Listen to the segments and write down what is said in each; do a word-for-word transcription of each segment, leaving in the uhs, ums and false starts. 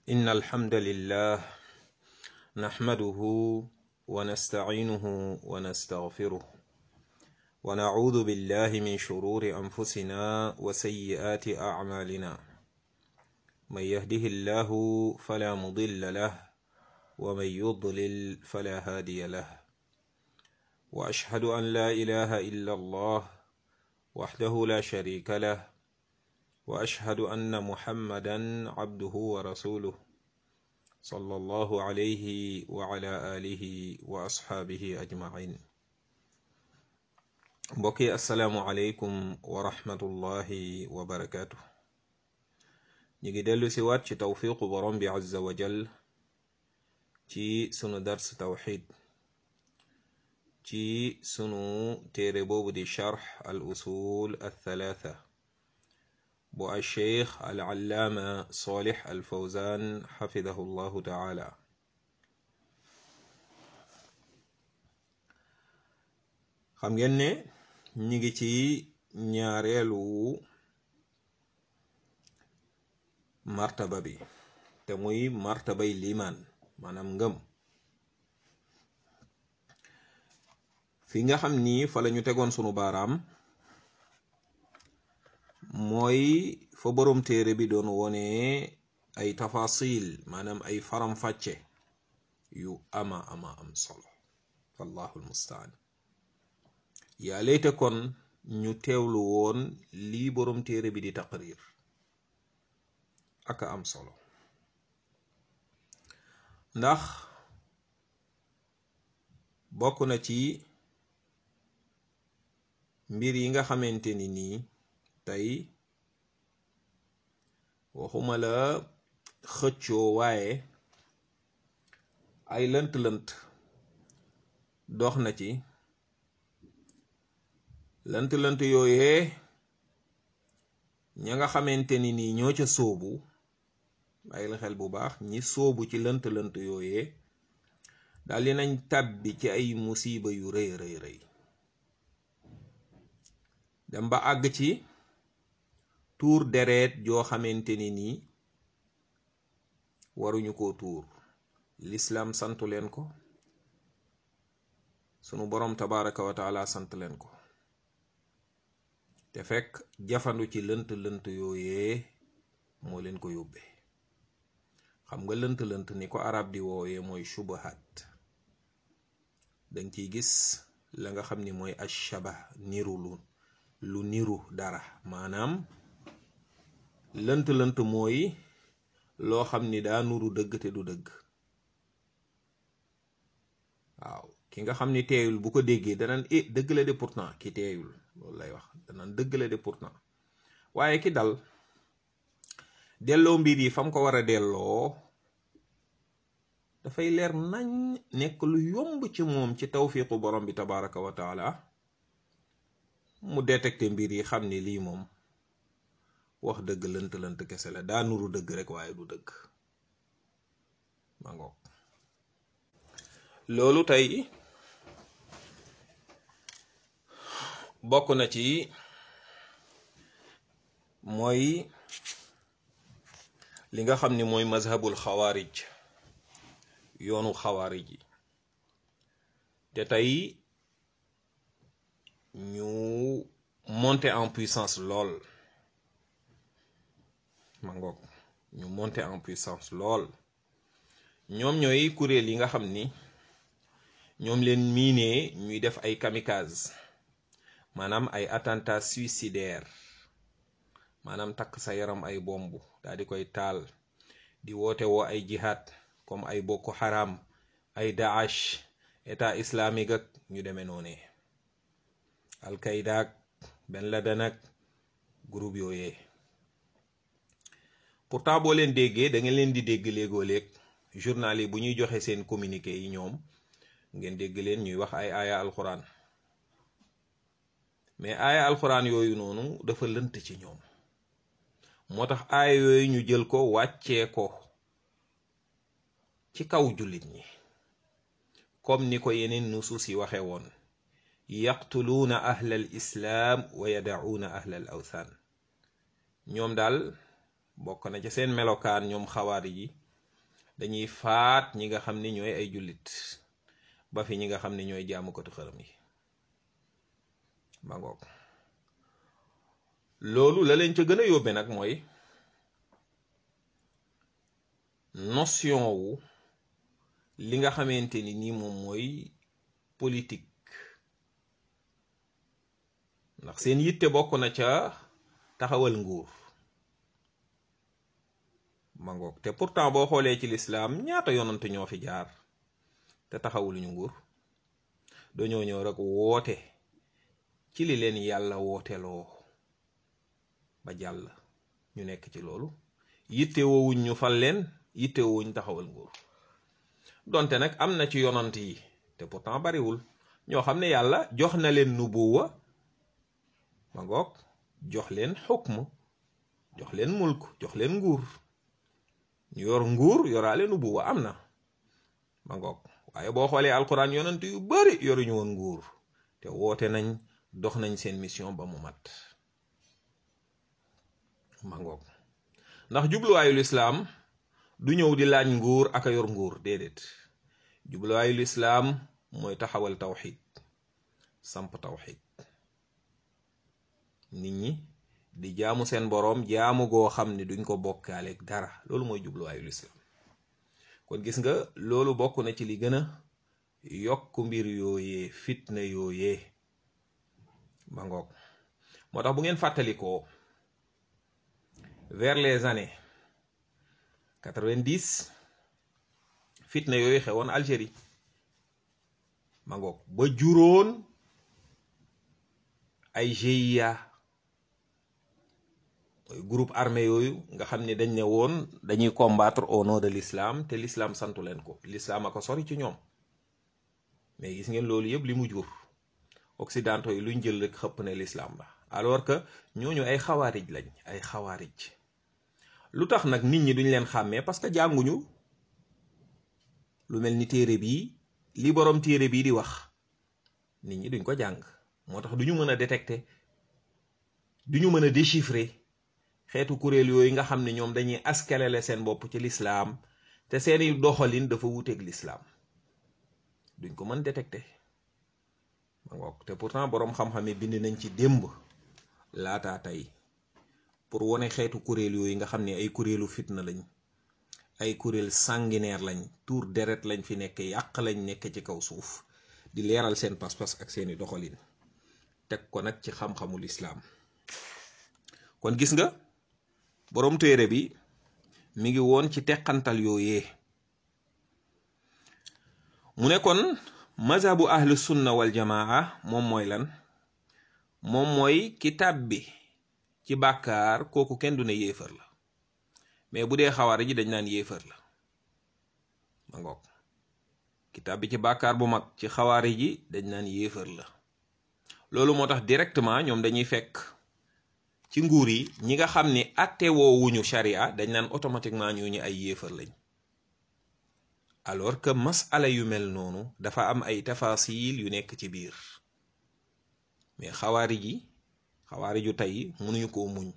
إن الحمد لله نحمده ونستعينه ونستغفره ونعوذ بالله من شرور أنفسنا وسيئات أعمالنا من يهده الله فلا مضل له ومن يضلل فلا هادي له وأشهد أن لا إله إلا الله وحده لا شريك له وأشهد أن محمدا عبده ورسوله صلى الله عليه وعلى آله وأصحابه أجمعين بقي السلام عليكم ورحمة الله وبركاته نيجي دلو سوات ci tawfiqu borom bi azza wa jal ci sunu dars tawxid ci sunu téere boobu di charx al usul al thalatha bu al cheikh al allaama solih al fawzan xafidahu llahu taala xam ngeen ne ñi ngi ci ñaareelu martaba bi te muy martabay limaan maanaam ngëm fi nga xam ni fa lañu tegoon sunu baaraam mooy fa boroom téere bi doon wone ay tafasil maanaam ay faram-fàcce yu ama ama am solo wallahu almustaan yaa layte kon ñu teewlu woon lii boroom téere bi di taqrir aka am solo ndax bokk na ci mbir yi nga xamante ni nii tey waxuma la xëccoo waaye ay lënt-lënt dox na ci lënt-lënt yooyee ña nga xamante ni nii ñoo ca sóobu bàyyi la xel bu baax ñi sóobu ci lënt-lënt yooyee daal di nañ tàbbi ci ay musiba yu rëy rëy rëy dem ba àgg ci tuur deret joo xamante ni nii waruñu koo tuur lislaam santu leen ko sunu boroom tabaraka wa taala sant leen ko te fekk jafandu ci lënt-lënt yooyee moo leen ko yóbbee xam nga lënt-lënt ni ko arab di woowee mooy shubahat danga ciy gis la nga xam ni mooy ashaba niru lu lu niru dara maanaam lënt-lënt mooy loo xam ni daa nuru dëgg te du dëgg waaw ki nga xam ni teeyul bu ko déggee danaan eh dëgg la de pourtant ki teeyul loolu lay wax danaan dëgg la de pourtant waaye ki dal delloo mbir yi fam ko war a delloo dafay leer nañ nekk lu yomb ci moom ci tawfiqu borom bi tabaraka wa taala mu détecté mbir yi xam ni lii moom wax dëgg lënt-lënt kese la daa nuru dëgg rek waaye du dëgg ma ngoog loolu tey bokk na ci mooy li nga xam ni mooy mazhabul xawaarij yoonu xawaarij yi te tey ñu monter en puissance lool ma ngoog ñu monter en puissance lool ñoom ñooy kuréel yi nga xam ni ñoom leen miinee ñuy def ay kamikaze maanaam ay attentat suicidaire maanaam takk sa yaram ay bomb daal di koy taal di woote woo ay jihad comme ay Boko Haram ay Daesh état islamique ak ñu demee noone Al-Qaïda ak Ben Laden ak groupe yooyee pourtant boo leen déggee da ngeen leen di dégg léegoo léeg journal yi bu ñuy joxe seen communiqué yi ñoom ngeen dégg leen ñuy wax ay aaya alxuraan mais aaya alxuraan yooyu noonu dafa lënt ci ñoom moo tax aaya yooyu ñu jël ko wàccee ko ci kaw jullit ñi comme ni ko yeneen nusuus yi waxe woon yaqtuluuna ahlal islaam wa yada'uuna ahlal awthaan ñoom daal bokk na ca seen melokaan ñoom xawaari yi dañuy faat ñi nga xam ni ñooy ay jullit ba fi ñi nga xam ni ñooy jaamukatu xërëm yi ma ngoog loolu la leen ca gën a yóbbe nag mooy notion wu li nga xamante ni nii moom mooy politique ndax seen yitte bokk na ca taxawal nguur ma ngoog te pourtant boo xoolee ci lislaam ñaata yonante ñoo fi jaar te taxawuluñu nguur dañoo ñëw rek woote ci li leen yàlla wooteloo ba jàll ñu nekk ci loolu yitte woowuñ ñu fal leen yitte woowuñ taxawal nguur donte nag am na ci yonant yi te pourtant bariwul ñoo xam ne yàlla jox na leen nubuwa ma ngoog jox leen xukm jox leen mulk jox leen nguur ñu yor nguur yoraale nubuwa am na ma ngoog waaye boo xoolee alquran yonant yu bari yoruñu woon nguur te woote nañ dox nañ seen mission ba mu mat ma ngoog ndax jubluwaayu lislaam du ñëw di laaj nguur ak a yor nguur déedéet jubluwaayu lislaam mooy taxawal tawxid samp tawxid nit ñi di jaamu seen boroom jaamu goo xam ne duñ ko bokkaaleeg dara loolu mooy jubluwaayu lislaam kon gis nga loolu bokk na ci li gën a yokk mbir yooyee fitna yooyee ma ngoog moo tax bu ngeen fàttalikoo vers les années quatre-vingt-dix fitna yooyu xewoon Algérie ma ngoog ba juróon ay G I A groupe armé yooyu nga xam ne dañ ne woon dañuy combattre au nom de l'islam te l'islam santu leen ko l'islam a ko sori ci ñoom mais gis ngeen loolu yëpp li mu jur occidentaux yi luñ jël rek xëpp ne l'islam la alors que ñooñu ay xawaarij lañ ay xawaarij lu tax nag nit ñi duñ leen xàmmee parce que jànguñu lu mel ni téere bii li boroom téere bii di wax nit ñi duñ ko jàng moo tax duñu mën a détecter duñu mën a déchiffrer xeetu kuréel yooyu nga xam ne ñoom dañuy askalele seen bopp ci lislaam te seeni doxalin dafa wuteeg lislaam duñ ko mën détecter ma ngoog te pourtant boroom xam-xam yi bind nañ ci démb laataa tey pour wone xeetu kuréel yooyu nga xam ne ay kuréelu fitna lañ ay kuréel sanguinaire lañ tuur deret lañ fi nekk yàq lañ nekk ci kaw suuf di leeral seen pas-pas ak seeni doxalin teg ko nag ci xam-xamu lislaam kon gis nga boroom téere bi mi ngi woon ci teqantal yooyee mu ne kon mazhabu ahlu sunna wal jamaa moom mooy lan moom mooy kitaab bi ci bàkkaar kooku kenn du ne yéefar la mais bu dee xawaari ji dañ naan yéefar la ma ngoog kitaab bi ci bàkkaar bu mag ci xawaari ji dañ naan yéefar la loolu moo tax directement ñoom dañuy fekk ci nguur yi ñi nga xam ni atte woowuñu sharia dañ naan automatiquement ñooñu ay yéefar lañ alors que masala yu mel noonu dafa am ay tafasil yu nekk ci biir mais xawaari ji xawaari ju tey mënuñu koo muñ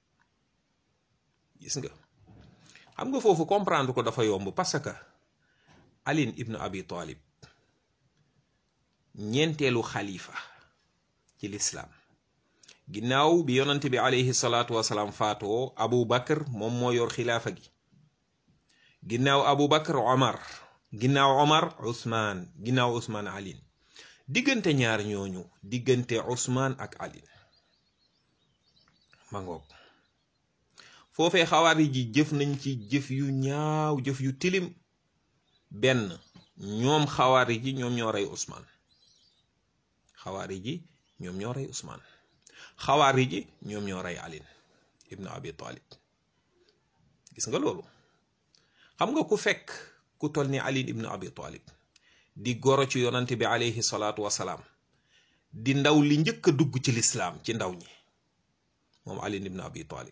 gis nga xam nga foofu comprendre ko dafa yomb parce que Ali ibn Abi Talib ñeenteelu xalifa ci lislaam ginnaaw bi yonent bi alayhi salaatu wasalaam faatoo Abu Bakr moom moo yor xilaafa gi ginnaaw Abu Bakr Omar ginnaaw Omar Ousmane ginnaaw Ousmane Ali diggante ñaar ñooñu diggante Ousmane ak Ali ma ngoog foofee xawaari ji jëf nañ ci jëf yu ñaaw jëf yu tilim benn ñoom xawaari ji ñoom ñoo rey Ousmane xawaari ji ñoom ñoo rey Ousmane xawaari ji ñoom ñoo rey Ali ibn Abi Talib gis nga loolu xam nga ku fekk ku toll ni Ali ibn Abi Talib di goro ci yonante bi alayhi salaatu wasalaam di ndaw li njëkk a dugg ci lislaam ci ndaw ñi moom Ali ibn Abi Talib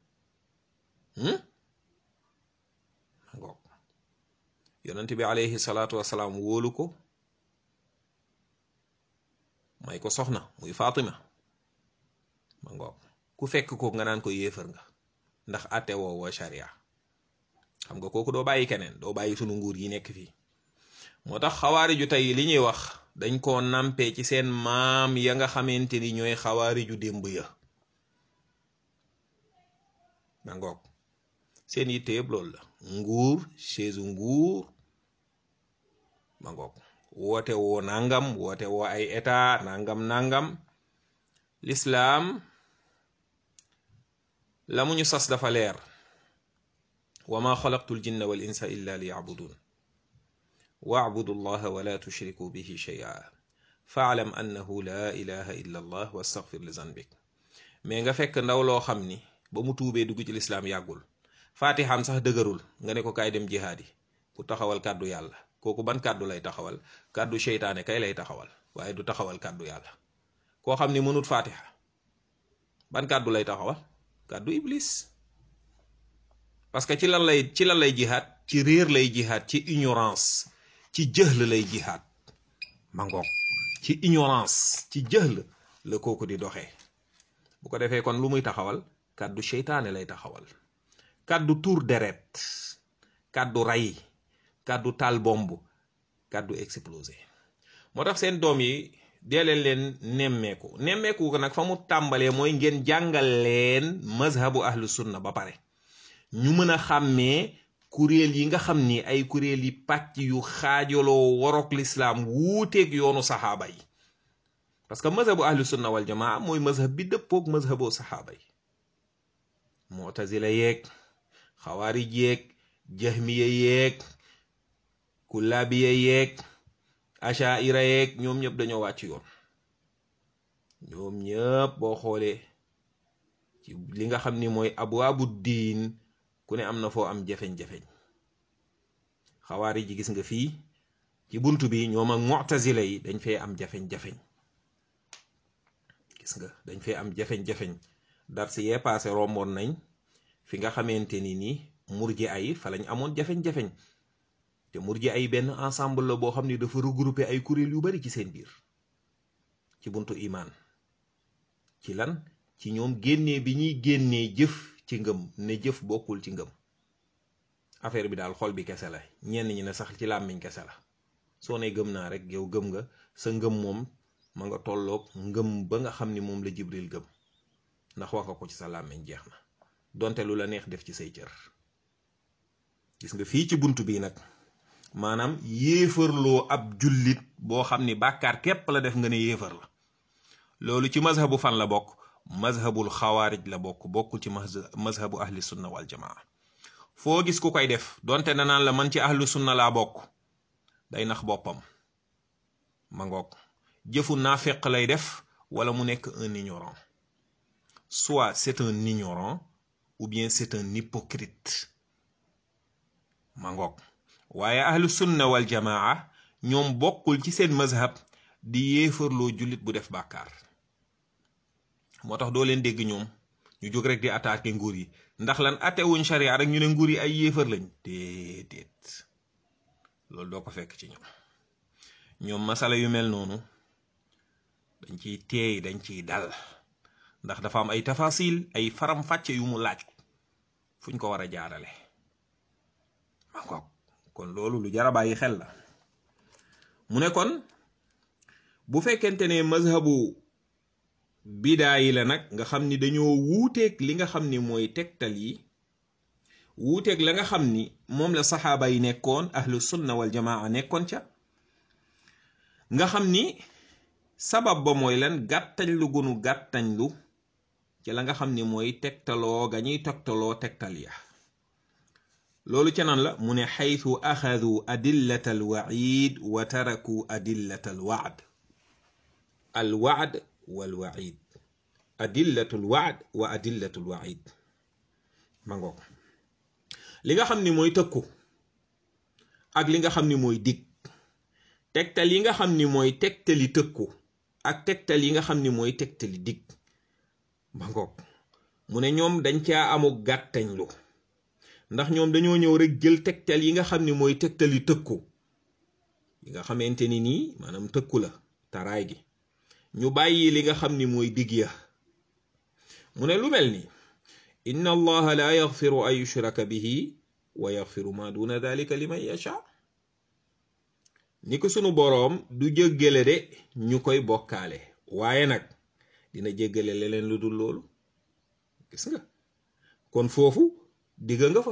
ngoog yonante bi alayhi salaatu wasalaam wóolu ko may ko soxna muy Fatima ma ngoog ku fekk ko nga naan ko yéefar nga ndax àtte woo wa sharia xam nga kooku doo bàyyi keneen doo bàyyi sunu nguur yi nekk fii moo tax xawaariju tey li ñuy wax dañ koo nampee ci seen maam ya nga xamante ni ñooy xawaariju démb ya ma ngoog seen yitte yëpp loolu la nguur chaise nguur ma ngoog woote woo nangam woote woo ay état nangam nangam l'islam la mu ñu sas dafa leer wa ma xalaqtul jinna wal insa illa li yabudun wa'budu allaha wa la tushriku bihi shay'a fa'lam annahu la ilaha illa allah wastaghfir li zanbik mais nga fekk ndaw loo xam ni ba mu tuubee dugg ci lislaam yàggul fatiham sax dëgërul nga ne ko kaay dem jihaadi pour taxawal kàddu yàlla kooku ban kàddu lay taxawal kàddu seytaane kay lay taxawal waaye du taxawal kàddu yàlla koo xam ni mënut fatiha ban kàddu lay taxawal kàddu iblis parce que ci lan lay ci lan lay jihaad ci réer lay jihaad ci ignorance ci jëhl lay jihaad ma ngoog ci ignorance ci jëhl la kooku di doxee bu ko defee kon lu muy taxawal kàddu seytaane lay taxawal kàddu tuur deret kàddu ray kàddu taal bomb kàddu explosé moo tax seen doom yi deeleen leen nemmeeku nemmeeku ko nag fa mu tàmbalee mooy ngeen jàngal leen mazhabu ahlu sunna ba pare ñu mën a xàmmee kuréel yi nga xam ni ay kuréel yi pàcc yu xaajaloo warok lislaam wuuteeg yoonu saxaaba yi parce que mazhabu ahlu sunna wal jamaa mooy mazhab bi dëppoog mazhaboo saxaaba yi mu'tazila yeeg xawaarij yeeg jahmiya yeeg kullaabiya yeeg ashaira yeeg ñoom ñëpp dañoo wàcc yoon ñoom ñëpp boo xoolee ci li nga xam ni mooy abwaabu diin ku ne am na foo am jafeñ-jafeñ xawaarij ji gis nga fii ci buntu bi ñoom ak mu'tazila yi dañ fee am jafeñ-jafeñ gis nga dañ fee am jafeñ-jafeñ dar si yee passé romboon nañ fi nga xamante ni ni murji ay fa lañ amoon jafeñ-jafeñ te murji ay benn ensemble la boo xam ne dafa regrouper ay kuréel yu bari ci seen biir ci buntu imaan ci lan ci ñoom génnee bi ñuy génnee jëf ci ngëm ne jëf bokkul ci ngëm affaire bi daal xol bi kese la ñenn ñi ne sax ci làmmiñ kese la soo ne gëm naa rek yow gëm nga sa ngëm moom ma nga tolloog ngëm ba nga xam ni moom la jibril gëm ndax wax ko ci sa làmmiñ jeex na donte lu la neex def ci say cër gis nga fii ci bunt bi nag maanaam yéefarloo ab jullit boo xam ni bàkkaar képp la def nga ne yéefar la loolu ci mazhabu fan la bokk mazhabul xawaarij la bokk bokkul ci mazhabu ahli sunna wal jamaa foo gis ku koy def donte na naan la man ci ahlu sunna laa bokk day nax boppam ma ngoog jëfu naafeq lay def wala mu nekk un ignorant soit c'est un ignorant ou bien c'est un hypocrite ma ngoog waaye ahlu sunna wal jamaa ñoom bokkul ci seen mazhab di yéefarloo jullit bu def bàkkaar moo tax doo leen dégg ñoom ñu jóg rek di attaquer nguur yi ndax lan atewuñ sharia rek ñu ne nguur yi ay yéefar lañ déedéet loolu doo ko fekk ci ñoom ñoom masala yu mel noonu dañ ciy teey dañ ciy dal ndax dafa am ay tafasil ay faram fàcce yu mu laaj fuñ ko war a jaarale ma ngoog kon loolu lu jar a bàyyi xel la mu ne kon bu fekkente ne mazhabu bidaa yi la nag nga xam ni dañoo wuuteeg li nga xam ni mooy tegtal yi wuuteeg la nga xam ni moom la saxaaba yi nekkoon ahlu sunna wal jamaa nekkoon ca nga xam ni sabab ba mooy lan gàttañ lu gunu gàttañ lu ci la nga xam ni mooy tegtaloo ga ñuy tegtaloo tegtal ya loolu ca nan la mu ne xaytu axadu adillata al waid wa taraku adillata al waad al waad wal waid adillatul waad wa adillatul waid ma ngoog li nga xam ni mooy tëkku ak li nga xam ni mooy dig tegtal yi nga xam ni mooy tegtali tëkku ak tegtal yi nga xam ni mooy tegtali dig ma ngoog mu ne ñoom dañ caa amu gàttañ lu ndax ñoom dañoo ñëw rek jël tegtal yi nga xam ni mooy tegtali tëkku yi nga xamante ni nii maanaam tëkku la taraay gi ñu bàyyi li nga xam ni mooy dig ya mu ne lu mel ni inna allaha la yaghfiru an yushraka bihi wa yaxfiru ma duna dalika liman yasha ni ko sunu boroom du jéggale de ñu koy bokkaale waaye nag dina jéggale leneen lu dul loolu. gis nga kon foofu digga nga fa.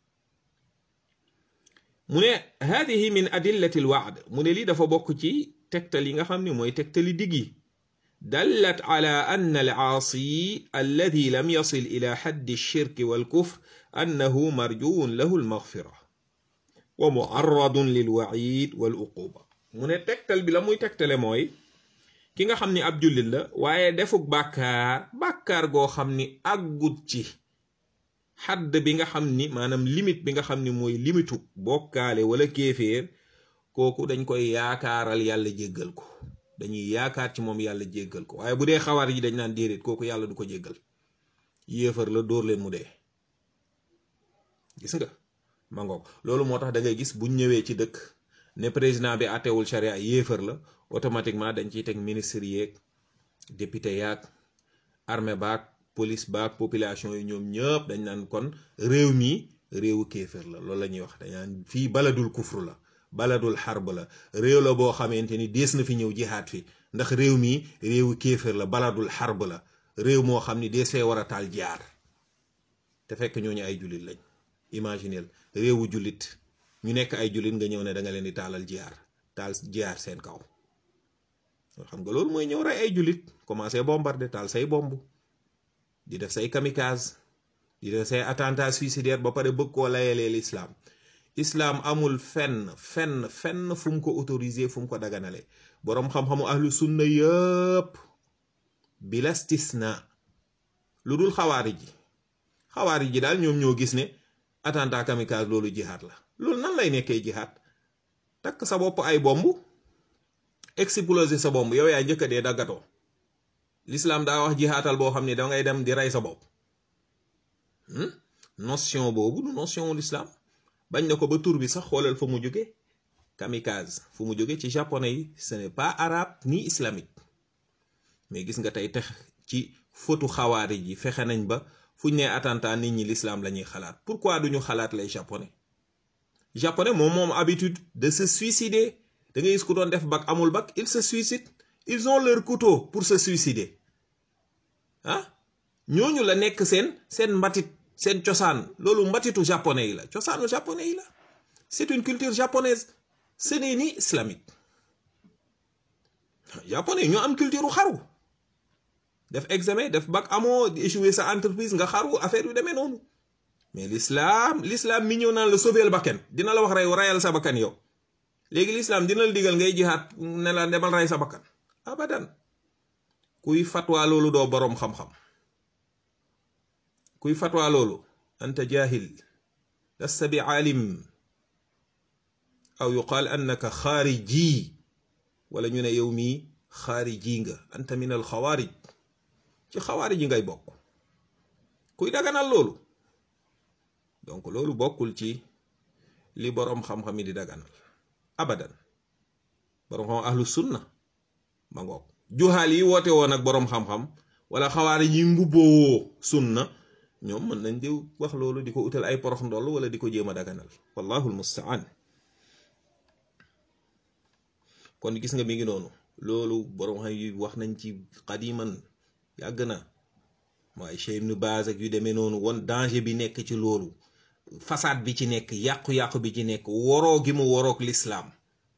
mu ne hadihi min adillati alwaad mu ne lii dafa bokk ci tegtal yi nga xam ne mooy tegtali dig yi dallat ala anna alaasi alladi lam yasil ila xaddi alshirki walkufr annahu marjuun lahu almaghfira wa muarradun lilwaid waluquba mu ne tegtal bi la muy tegtale mooy ki nga xam ni ab jullit la waaye defuk bàkkaar bàkkaar goo xam ni àggut ci xadd bi nga xam ni maanaam limite bi nga xam ni mooy limitu bokkaale wala kéeféer kooku dañ koy yaakaaral yàlla jéggal ko dañuy yaakaar ci moom yàlla jéggal ko waaye bu dee xawaar yi dañ naan déedéet kooku yàlla du ko jéggal yéefar la dóor leen mu dee. gis nga ma ngoog loolu moo tax da ngay gis buñ ñëwee ci dëkk ne président bi àttewul charia yéefar la automatiquement dañ ciy teg ministre yeeg député yaag armée baag police baag population yi ñoom ñëpp dañ naan kon réew mi réewu kéefar la loolu la ñuy wax dañ naan fii baladul kufru la baladul xarb la réew la boo xamante ni dees na fi ñëw jihaat fi ndax réew mi réewu kéefar la baladul xarb la réew moo xam ni dees fee war a taal jaar te fekk ñooñu ay jullit lañ. imagineel réewu jullit ñu nekk ay jullit nga ñëw ne da nga leen di taalal jiyaar taal jiyaar seen kaw xam nga loolu mooy ñëw rey ay jullit commencé bombarder taal say bomb di def say kamikaze di def say attentat suicidaire ba pare bëgg koo layalee l'islam islam amul fenn fenn fenn fu mu ko autorisé fu mu ko daganale boroom xam-xamu ahlu sunna yëpp bila istisna lu dul xawaari ji xawaari ji daal ñoom ñoo gis ne attentat kamikaze loolu jihaad la loolu nan lay nekkee jihaad takk sa bopp ay bomb exploser sa bomb yow yaa njëkk a dee daggatoo l'islam daa wax jihaatal boo xam ne da ngay dem di rey sa bopp notion boobu du notion l'islam bañ na ko ba tur bi sax xoolal fa mu jóge kamikaze fu mu jóge ci japonais yi ce n'est pas arabe ni islamique mais gis nga tey tex ci fotu xawaari ji fexe nañ ba fu ñu nee attentat nit ñi l'islam la ñuy xalaat pourquoi duñu xalaat lay japonais japonais moom moom habitude de se suicider da ngay gis ku doon def bac amul bac ils se suicident ils ont leur couteau pour se suicider ah ñooñu la nekk seen seen mbatit seen cosaan loolu mbatitu japonais yi la cosaanu japonais yi la c'est une culture japonaise ce n'est ni islamique japonais ñoo am culture xaru def examen def bac amoo échouer sa entreprise nga xaru affaire yu demee noonu mais l'islam l'islam mi ñëw naan la sauver bakkan dina la wax rey reyal sa bakkan yow léegi l'islam dina la digal ngay jihaat ne la demal rey sa bakkan abadan kuy fatwa loolu doo boroom xam-xam kuy fatwa loolu anta jahil lasta bi alim aw yuqaal annaka xaariji wala ñu ne yow mii xaariji nga anta min al xawaarij ci xawaari ji ngay bokk kuy daganal loolu donc loolu bokkul ci li boroom xam-xam yi di daganal abadan boroom xam ahlu sunna ma ngoog juhaal yi woote woon ak boroom xam-xam wala xawaari yi mbubboo sunna ñoom mën nañ di wax loolu di ko utal ay porox ndoll wala di ko jéem a daganal wallahu almustaan kon gis nga mi ngi noonu loolu boroom xam yi wax nañ ci qadiman yàgg na mooy Cheikh Ibn Baz ak yu demee noonu woon danger bi nekk ci loolu façade bi ci nekk yàqu-yàqu bi ci nekk woroo gi mu woroog l'islam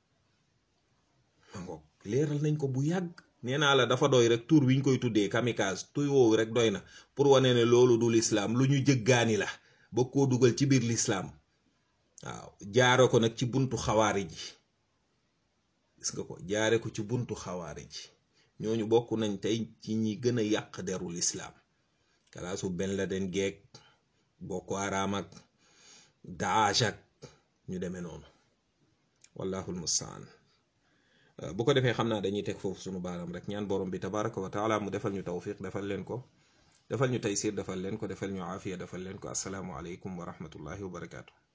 ma ngoog leeral nañ ko bu yàgg nee naa la dafa doy rek tur wi ñu koy tuddee kamikaze tuy woowu rek doy na pour wane ne loolu du l'islam lu ñu jëggaani la ba koo dugal ci biir l'islam waaw jaare ko nag ci buntu xawaari ji gis nga ko jaare ko ci buntu xawaari ji ñooñu bokk nañ tey ci ñi gën a yàq deru l'islam kalaasu Ben Laden geek Boko Haram ak Daesh ak ñu demee noonu wallahu almustaan bu ko defee xam naa dañuy teg foofu sunu baaram rek ñaan borom bi tabaraka wa taala mu defal ñu tawfiq defal leen ko defal ñu taysir defal leen ko defal ñu aafiya defal leen ko assalaamu aleykum wa rahmatullahi wa barakaatu